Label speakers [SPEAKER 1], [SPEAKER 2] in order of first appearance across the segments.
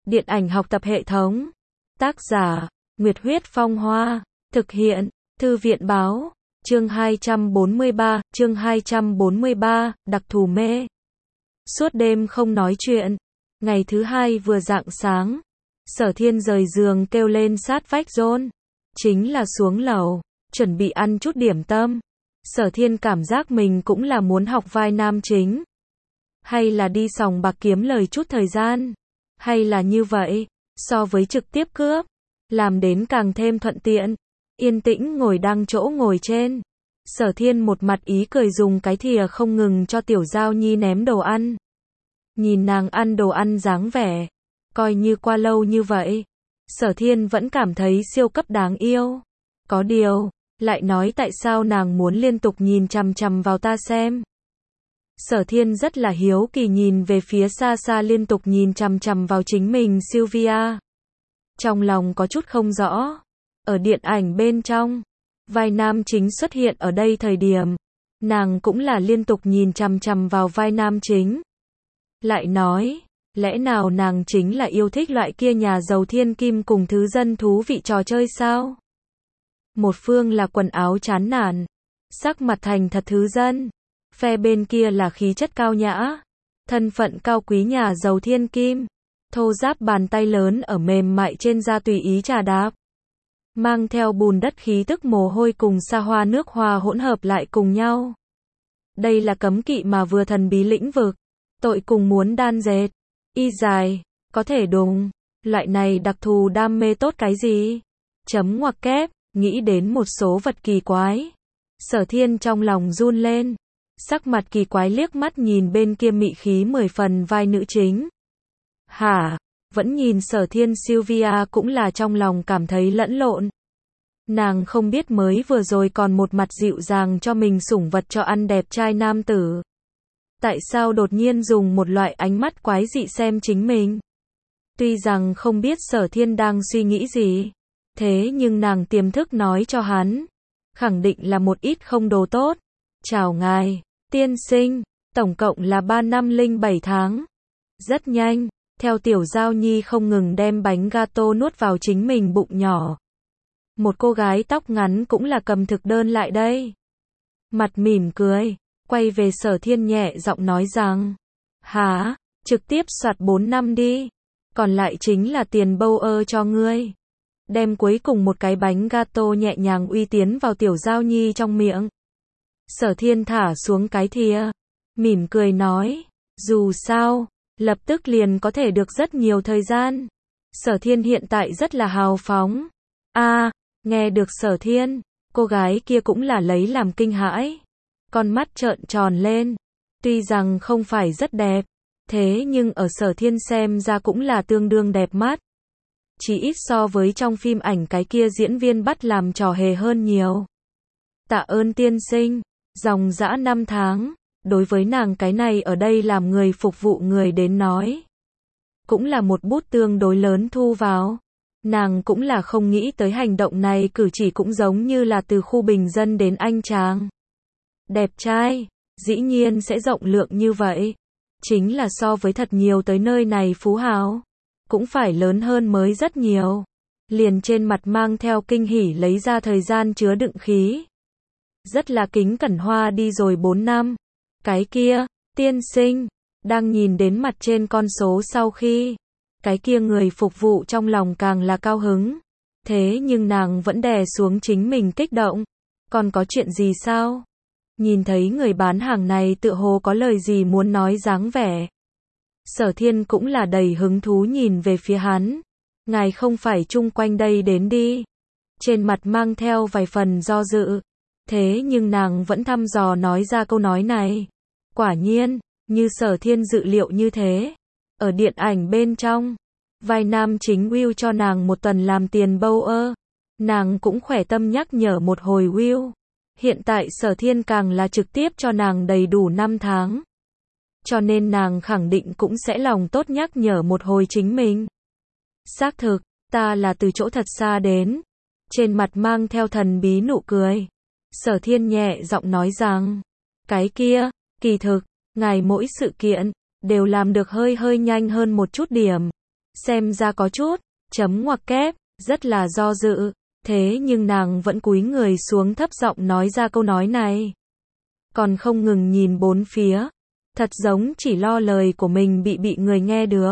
[SPEAKER 1] Điện ảnh học tập hệ thống. Tác giả, Nguyệt Huyết Phong Hoa. Thực hiện, Thư viện Báo. Chương 243, đặc thù mê. Suốt đêm không nói chuyện. Ngày thứ hai vừa rạng sáng, Sở Thiên rời giường kêu lên sát vách John. Chính là xuống lầu, chuẩn bị ăn chút điểm tâm. Sở Thiên cảm giác mình cũng là muốn học vai nam chính. Hay là đi sòng bạc kiếm lời chút thời gian. Hay là như vậy, so với trực tiếp cướp, làm đến càng thêm thuận tiện. Yên tĩnh ngồi đăng chỗ ngồi trên. Sở Thiên một mặt ý cười dùng cái thìa không ngừng cho Tiểu Giao Nhi ném đồ ăn. Nhìn nàng ăn đồ ăn dáng vẻ, coi như qua lâu như vậy, Sở Thiên vẫn cảm thấy siêu cấp đáng yêu. Có điều, lại nói tại sao nàng muốn liên tục nhìn chằm chằm vào ta xem. Sở Thiên rất là hiếu kỳ nhìn về phía xa xa liên tục nhìn chằm chằm vào chính mình Sylvia. Trong lòng có chút không rõ. Ở điện ảnh bên trong, vai nam chính xuất hiện ở đây thời điểm, nàng cũng là liên tục nhìn chằm chằm vào vai nam chính. Lại nói, lẽ nào nàng chính là yêu thích loại kia nhà giàu thiên kim cùng thứ dân thú vị trò chơi sao? Một phương là quần áo chán nản, sắc mặt thành thật thứ dân, phe bên kia là khí chất cao nhã, thân phận cao quý nhà giàu thiên kim, thô ráp bàn tay lớn ở mềm mại trên da tùy ý trà đạp, mang theo bùn đất khí tức mồ hôi cùng xa hoa nước hoa hỗn hợp lại cùng nhau. Đây là cấm kỵ mà vừa thần bí lĩnh vực, tội cùng muốn đan dệt, y dài, có thể đùng, loại này đặc thù đam mê tốt cái gì? Chấm ngoặc kép, nghĩ đến một số vật kỳ quái. Sở Thiên trong lòng run lên, sắc mặt kỳ quái liếc mắt nhìn bên kia mị khí 10 phần vai nữ chính. Hả? Vẫn nhìn Sở Thiên Sylvia cũng là trong lòng cảm thấy lẫn lộn. Nàng không biết mới vừa rồi còn một mặt dịu dàng cho mình sủng vật cho ăn đẹp trai nam tử. Tại sao đột nhiên dùng một loại ánh mắt quái dị xem chính mình? Tuy rằng không biết Sở Thiên đang suy nghĩ gì, thế nhưng nàng tiềm thức nói cho hắn, khẳng định là một ít không đồ tốt. Chào ngài, tiên sinh, tổng cộng là 3 năm 07 tháng. Rất nhanh, theo Tiểu Giao Nhi không ngừng đem bánh gato nuốt vào chính mình bụng nhỏ. Một cô gái tóc ngắn cũng là cầm thực đơn lại đây. Mặt mỉm cười, quay về Sở Thiên nhẹ giọng nói rằng, hả, trực tiếp soạt 4 năm đi, còn lại chính là tiền bâu ơ cho ngươi. Đem cuối cùng một cái bánh gato nhẹ nhàng uy tiến vào Tiểu Giao Nhi trong miệng. Sở Thiên thả xuống cái thìa, mỉm cười nói, dù sao, lập tức liền có thể được rất nhiều thời gian. Sở Thiên hiện tại rất là hào phóng. Nghe được Sở Thiên, cô gái kia cũng là lấy làm kinh hãi. Con mắt trợn tròn lên, tuy rằng không phải rất đẹp, thế nhưng ở Sở Thiên xem ra cũng là tương đương đẹp mắt. Chỉ ít so với trong phim ảnh cái kia diễn viên bắt làm trò hề hơn nhiều. Tạ ơn tiên sinh, dòng dã 5 tháng, đối với nàng cái này ở đây làm người phục vụ người đến nói, cũng là một bút tương đối lớn thu vào. Nàng cũng là không nghĩ tới hành động này cử chỉ cũng giống như là từ khu bình dân đến anh chàng đẹp trai, dĩ nhiên sẽ rộng lượng như vậy. Chính là so với thật nhiều tới nơi này phú hào, cũng phải lớn hơn mới rất nhiều. Liền trên mặt mang theo kinh hỉ lấy ra thời gian chứa đựng khí. Rất là kính cẩn hoa đi rồi 4 năm. Cái kia, tiên sinh, đang nhìn đến mặt trên con số sau khi, cái kia người phục vụ trong lòng càng là cao hứng. Thế nhưng nàng vẫn đè xuống chính mình kích động. Còn có chuyện gì sao? Nhìn thấy người bán hàng này tựa hồ có lời gì muốn nói dáng vẻ. Sở Thiên cũng là đầy hứng thú nhìn về phía hắn. Ngài không phải chung quanh đây đến đi. Trên mặt mang theo vài phần do dự. Thế nhưng nàng vẫn thăm dò nói ra câu nói này. Quả nhiên, như Sở Thiên dự liệu như thế. Ở điện ảnh bên trong, vai nam chính Will cho nàng một tuần làm tiền bâu ơ. Nàng cũng khỏe tâm nhắc nhở một hồi Will. Hiện tại Sở Thiên càng là trực tiếp cho nàng đầy đủ 5 tháng. Cho nên nàng khẳng định cũng sẽ lòng tốt nhắc nhở một hồi chính mình. Xác thực, ta là từ chỗ thật xa đến. Trên mặt mang theo thần bí nụ cười. Sở Thiên nhẹ giọng nói rằng, cái kia, kỳ thực, ngài mỗi sự kiện, đều làm được hơi nhanh hơn một chút điểm. xem ra có chút, chấm ngoặc kép, rất là do dự, thế nhưng nàng vẫn cúi người xuống thấp giọng nói ra câu nói này. Còn không ngừng nhìn bốn phía, thật giống chỉ lo lời của mình bị người nghe được.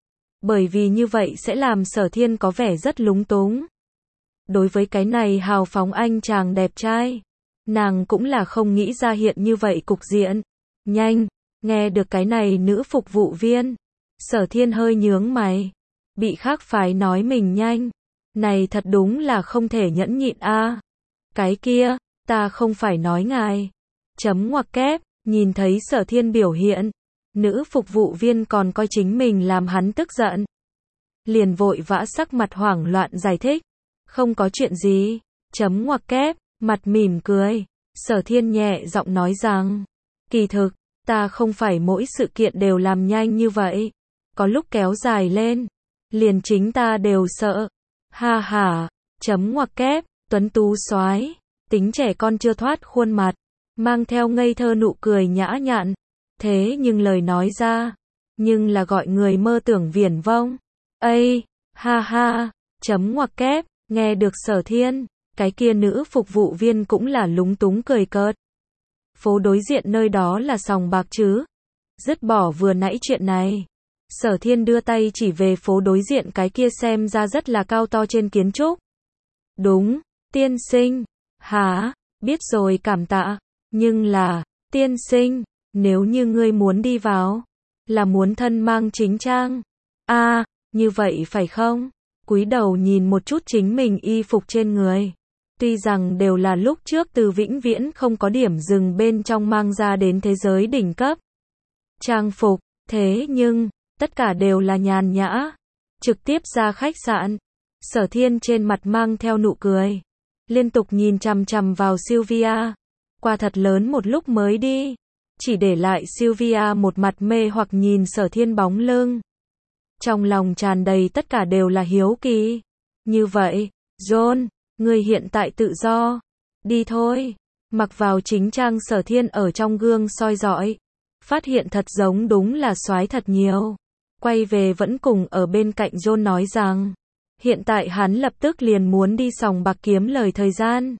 [SPEAKER 1] Bởi vì như vậy sẽ làm Sở Thiên có vẻ rất lúng túng. Đối với cái này hào phóng anh chàng đẹp trai, nàng cũng là không nghĩ ra hiện như vậy cục diện. Nhanh, nghe được cái này nữ phục vụ viên, Sở Thiên hơi nhướng mày. Bị khác phái nói mình nhanh, này thật đúng là không thể nhẫn nhịn a. Cái kia, ta không phải nói ngài. Chấm ngoặc kép, nhìn thấy Sở Thiên biểu hiện, nữ phục vụ viên còn coi chính mình làm hắn tức giận. Liền vội vã sắc mặt hoảng loạn giải thích. Không có chuyện gì, chấm ngoặc kép, mặt mỉm cười. Sở Thiên nhẹ giọng nói rằng, kỳ thực, ta không phải mỗi sự kiện đều làm nhanh như vậy. Có lúc kéo dài lên, liền chính ta đều sợ. Ha ha, chấm ngoặc kép, tuấn tú soái, tính trẻ con chưa thoát khuôn mặt, mang theo ngây thơ nụ cười nhã nhặn. Thế nhưng lời nói ra, nhưng là gọi người mơ tưởng viển vông. Ây, ha ha, chấm ngoặc kép, nghe được Sở Thiên, cái kia nữ phục vụ viên cũng là lúng túng cười cợt. Phố đối diện nơi đó là sòng bạc chứ? Dứt bỏ vừa nãy chuyện này, Sở Thiên đưa tay chỉ về phố đối diện cái kia xem ra rất là cao to trên kiến trúc. Đúng, tiên sinh. Hả, biết rồi cảm tạ. Nhưng là, tiên sinh, nếu như ngươi muốn đi vào, là muốn thân mang chính trang. À, như vậy phải không? Cúi đầu nhìn một chút chính mình y phục trên người. Tuy rằng đều là lúc trước từ vĩnh viễn không có điểm dừng bên trong mang ra đến thế giới đỉnh cấp. Trang phục, thế nhưng, tất cả đều là nhàn nhã. Trực tiếp ra khách sạn. Sở Thiên trên mặt mang theo nụ cười. Liên tục nhìn chằm chằm vào Sylvia. Qua thật lớn một lúc mới đi. Chỉ để lại Sylvia một mặt mê hoặc nhìn Sở Thiên bóng lưng. Trong lòng tràn đầy tất cả đều là hiếu kỳ. Như vậy, John, ngươi hiện tại tự do. Đi thôi. Mặc vào chính trang Sở Thiên ở trong gương soi dọi. Phát hiện thật giống đúng là soái thật nhiều. Quay về vẫn cùng ở bên cạnh John nói rằng, hiện tại hắn lập tức liền muốn đi sòng bạc kiếm lời thời gian.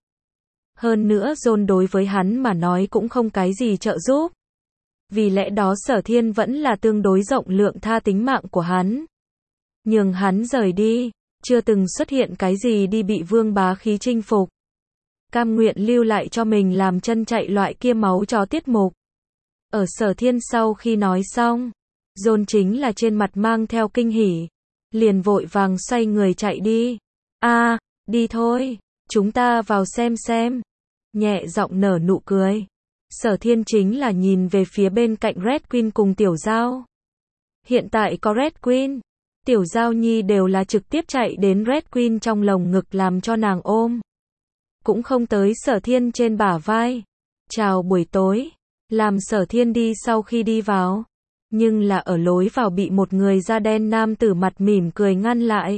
[SPEAKER 1] Hơn nữa John đối với hắn mà nói cũng không cái gì trợ giúp. Vì lẽ đó Sở Thiên vẫn là tương đối rộng lượng tha tính mạng của hắn. Nhường hắn rời đi, chưa từng xuất hiện cái gì đi bị vương bá khí chinh phục. Cam nguyện lưu lại cho mình làm chân chạy loại kia máu chó tiết mục. Ở Sở Thiên sau khi nói xong, John chính là trên mặt mang theo kinh hỉ. Liền vội vàng xoay người chạy đi. À, đi thôi, chúng ta vào xem. Nhẹ giọng nở nụ cười. Sở Thiên chính là nhìn về phía bên cạnh Red Queen cùng Tiểu Giao. Hiện tại có Red Queen, Tiểu Giao Nhi đều là trực tiếp chạy đến Red Queen trong lồng ngực làm cho nàng ôm. Cũng không tới Sở Thiên trên bả vai. Chào buổi tối. Làm Sở Thiên đi sau khi đi vào. Nhưng là ở lối vào bị một người da đen nam tử mặt mỉm cười ngăn lại.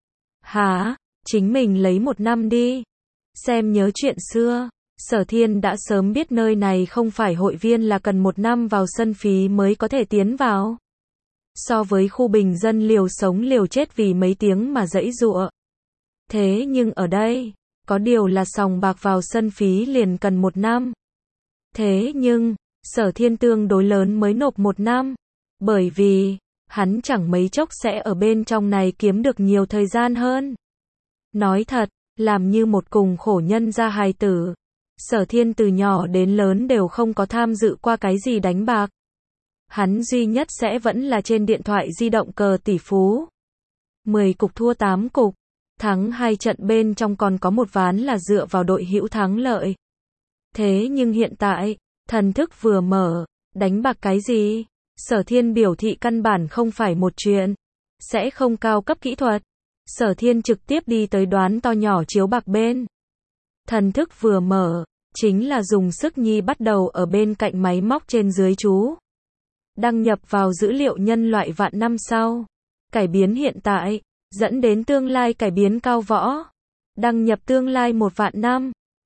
[SPEAKER 1] Hả, chính mình lấy 1 năm đi. Xem nhớ chuyện xưa. Sở Thiên đã sớm biết nơi này không phải hội viên là cần 1 năm vào sân phí mới có thể tiến vào. So với khu bình dân liều sống liều chết vì mấy tiếng mà giãy giụa. Thế nhưng ở đây, có điều là sòng bạc vào sân phí liền cần 1 năm. Thế nhưng, Sở Thiên tương đối lớn mới nộp 1 năm. Bởi vì, hắn chẳng mấy chốc sẽ ở bên trong này kiếm được nhiều thời gian hơn. Nói thật, làm như một cùng khổ nhân gia hài tử. Sở Thiên từ nhỏ đến lớn đều không có tham dự qua cái gì đánh bạc. Hắn duy nhất sẽ vẫn là trên điện thoại di động cờ tỷ phú. 10 cục thua 8 cục. Thắng 2 trận bên trong còn có 1 ván là dựa vào đội hữu thắng lợi. Thế nhưng hiện tại, thần thức vừa mở, đánh bạc cái gì? Sở Thiên biểu thị căn bản không phải một chuyện. Sẽ không cao cấp kỹ thuật. Sở Thiên trực tiếp đi tới đoán to nhỏ chiếu bạc bên. Thần thức vừa mở, chính là dùng sức nhi bắt đầu ở bên cạnh máy móc trên dưới chú. Đăng nhập vào dữ liệu nhân loại vạn năm sau. Cải biến hiện tại, dẫn đến tương lai cải biến cao võ. Đăng nhập tương lai 1 vạn năm.